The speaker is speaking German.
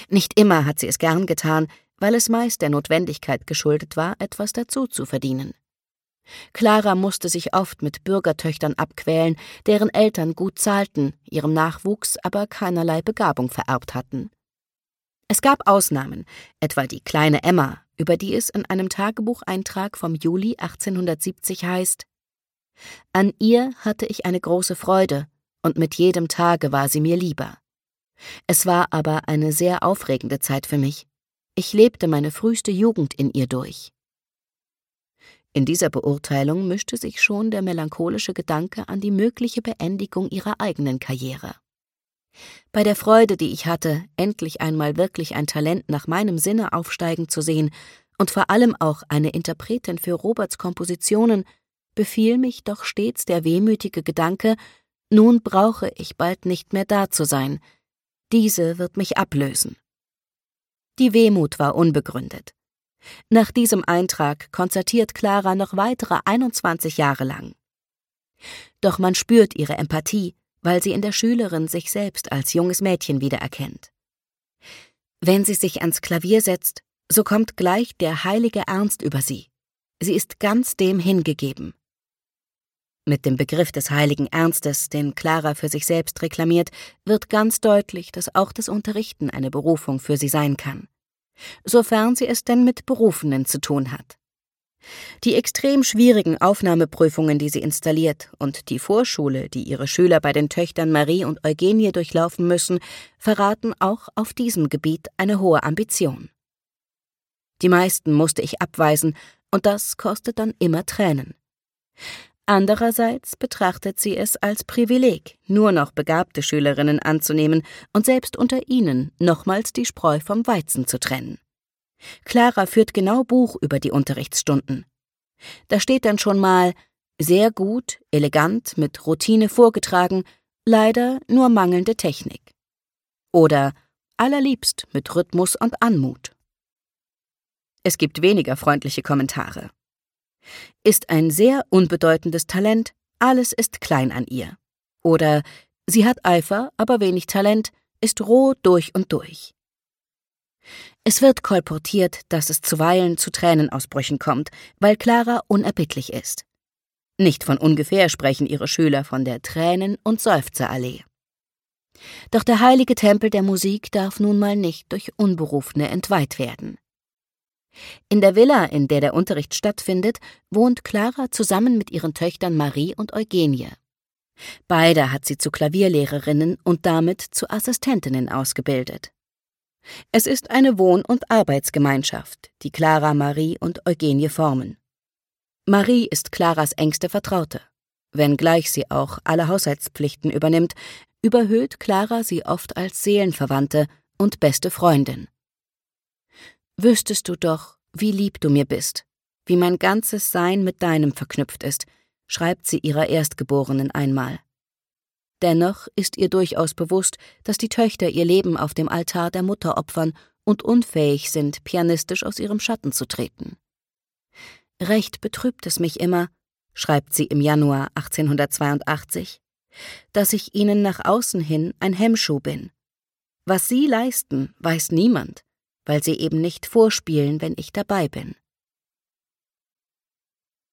Nicht immer hat sie es gern getan, weil es meist der Notwendigkeit geschuldet war, etwas dazu zu verdienen. Clara musste sich oft mit Bürgertöchtern abquälen, deren Eltern gut zahlten, ihrem Nachwuchs aber keinerlei Begabung vererbt hatten. Es gab Ausnahmen, etwa die kleine Emma, über die es in einem Tagebucheintrag vom Juli 1870 heißt: »An ihr hatte ich eine große Freude, und mit jedem Tage war sie mir lieber. Es war aber eine sehr aufregende Zeit für mich. Ich lebte meine früheste Jugend in ihr durch.« In dieser Beurteilung mischte sich schon der melancholische Gedanke an die mögliche Beendigung ihrer eigenen Karriere. Bei der Freude, die ich hatte, endlich einmal wirklich ein Talent nach meinem Sinne aufsteigen zu sehen und vor allem auch eine Interpretin für Roberts Kompositionen, befiel mich doch stets der wehmütige Gedanke, nun brauche ich bald nicht mehr da zu sein. Diese wird mich ablösen. Die Wehmut war unbegründet. Nach diesem Eintrag konzertiert Clara noch weitere 21 Jahre lang. Doch man spürt ihre Empathie, weil sie in der Schülerin sich selbst als junges Mädchen wiedererkennt. Wenn sie sich ans Klavier setzt, so kommt gleich der heilige Ernst über sie. Sie ist ganz dem hingegeben. Mit dem Begriff des heiligen Ernstes, den Clara für sich selbst reklamiert, wird ganz deutlich, dass auch das Unterrichten eine Berufung für sie sein kann. Sofern sie es denn mit Berufenen zu tun hat. Die extrem schwierigen Aufnahmeprüfungen, die sie installiert, und die Vorschule, die ihre Schüler bei den Töchtern Marie und Eugenie durchlaufen müssen, verraten auch auf diesem Gebiet eine hohe Ambition. Die meisten musste ich abweisen, und das kostet dann immer Tränen. Andererseits betrachtet sie es als Privileg, nur noch begabte Schülerinnen anzunehmen und selbst unter ihnen nochmals die Spreu vom Weizen zu trennen. Clara führt genau Buch über die Unterrichtsstunden. Da steht dann schon mal: sehr gut, elegant, mit Routine vorgetragen, leider nur mangelnde Technik. Oder allerliebst mit Rhythmus und Anmut. Es gibt weniger freundliche Kommentare. Ist ein sehr unbedeutendes Talent, alles ist klein an ihr. Oder sie hat Eifer, aber wenig Talent, ist roh durch und durch. Es wird kolportiert, dass es zuweilen zu Tränenausbrüchen kommt, weil Clara unerbittlich ist. Nicht von ungefähr sprechen ihre Schüler von der Tränen- und Seufzerallee. Doch der heilige Tempel der Musik darf nun mal nicht durch Unberufene entweiht werden. In der Villa, in der der Unterricht stattfindet, wohnt Clara zusammen mit ihren Töchtern Marie und Eugenie. Beide hat sie zu Klavierlehrerinnen und damit zu Assistentinnen ausgebildet. Es ist eine Wohn- und Arbeitsgemeinschaft, die Clara, Marie und Eugenie formen. Marie ist Claras engste Vertraute. Wenngleich sie auch alle Haushaltspflichten übernimmt, überhöht Clara sie oft als Seelenverwandte und beste Freundin. »Wüsstest du doch, wie lieb du mir bist, wie mein ganzes Sein mit deinem verknüpft ist«, schreibt sie ihrer Erstgeborenen einmal. Dennoch ist ihr durchaus bewusst, dass die Töchter ihr Leben auf dem Altar der Mutter opfern und unfähig sind, pianistisch aus ihrem Schatten zu treten. »Recht betrübt es mich immer«, schreibt sie im Januar 1882, »dass ich ihnen nach außen hin ein Hemmschuh bin. Was sie leisten, weiß niemand, weil sie eben nicht vorspielen, wenn ich dabei bin.«